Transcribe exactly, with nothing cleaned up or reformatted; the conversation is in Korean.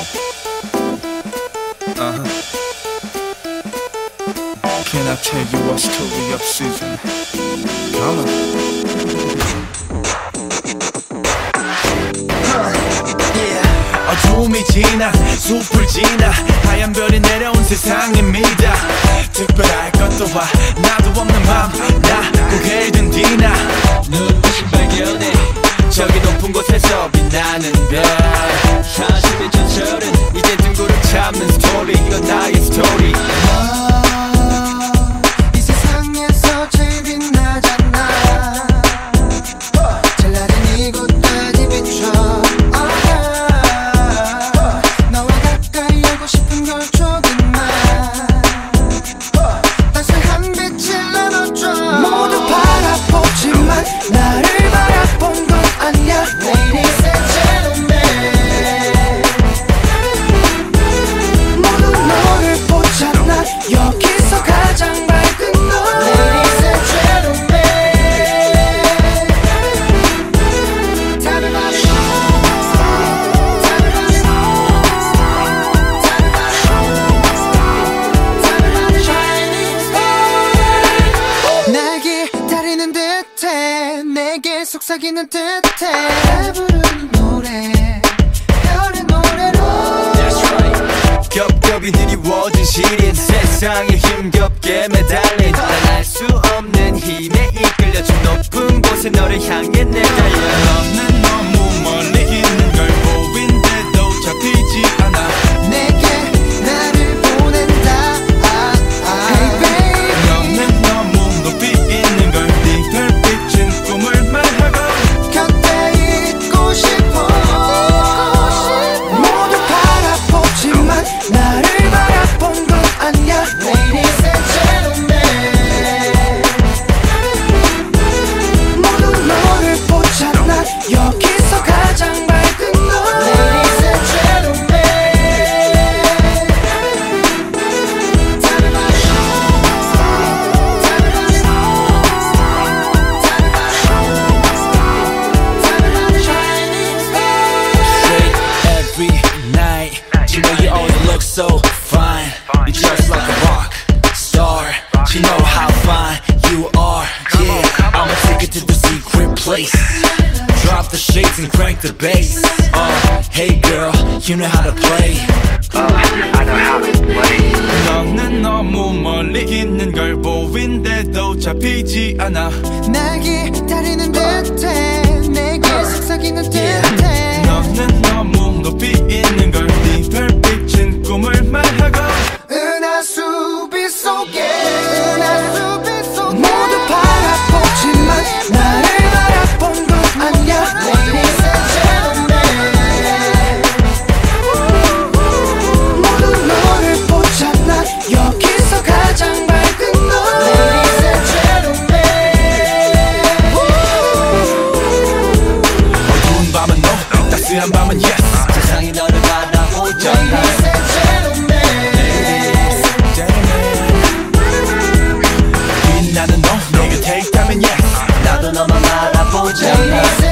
Uh-huh. Can I tell you a story of Susan? Come on. 어둠이 지나 숲을 지나 하얀 별이 내려온 세상입니다. 특별할 것도 와 나도 없는 밤 나 고개를 든 뒤나 눈부신 발견에 저기 높은 곳에서 빛나는 별 사실의 전설은 이제 둥그름 잡는 스토리. 이건 나의 스토리. 이 세상에서 제일 빛나잖아. 제일 낮은 이곳까지 비춰. 너와 가까이 하고 싶은 걸 조금만 따스한 빛을 나눠줘. 모두 바라보지만 나를 바라본 건 아니야. Ladies and gentlemen, 모두 너를 보잖아. 여기서 가장 밝은 너. Ladies and gentlemen, 답을 말해. 날 기다리는 듯해. 내게 속삭이는 듯해. 부르는 노래 별의 노래로. That's right. 겹겹이 드리워진 시린 세상에 힘겹게 매달린 난 알 수 없는 힘에 이끌려준 높은 곳에 너를 향해 내가 너는 너무 멀리 있는 걸 보인데도 잡히지 않아. 내게 나를 보낸다. Hey baby, 너는 너무 높이 있는 걸 네 별빛은 꿈을 말하고 곁에 있고 싶어. 모두 바라보지만 나를 바라본 건 아니야. Ladies and gentlemen, 모두 너를 보잖아. 여기서 가장 밝은 너. Ladies and gentlemen, 답을 말해. straight every night. You know you always look so fine. You're just like a rock star. You know how fine you are. Yeah, I'ma take it to the secret place. Drop the shades and crank the bass. Uh, hey girl, you know how to play. Uh, I know how to play. 너는 너무 멀리 있는 걸 보인데도 잡히지 않아. 날 기다리는 듯해. 내게 속삭이는 듯해. 너는 너무 높이 있는 걸 네 별빛은 꿈을 말하고 은하수비 속에 은하수비 속에 모두 바라보지만 나를 바라본 건 아니야. Ladies and gentlemen, 모두 너를 보잖아. 여기서 가장 밝은 너. Ladies and gentlemen, 어두운 밤은 no, 따스한 밤은 yes. 세상이 너를 바라보잖아. Ladies and gentlemen, 빛나는 너, 내 곁에 있다면 yes. 나도 너만 바라보잖아.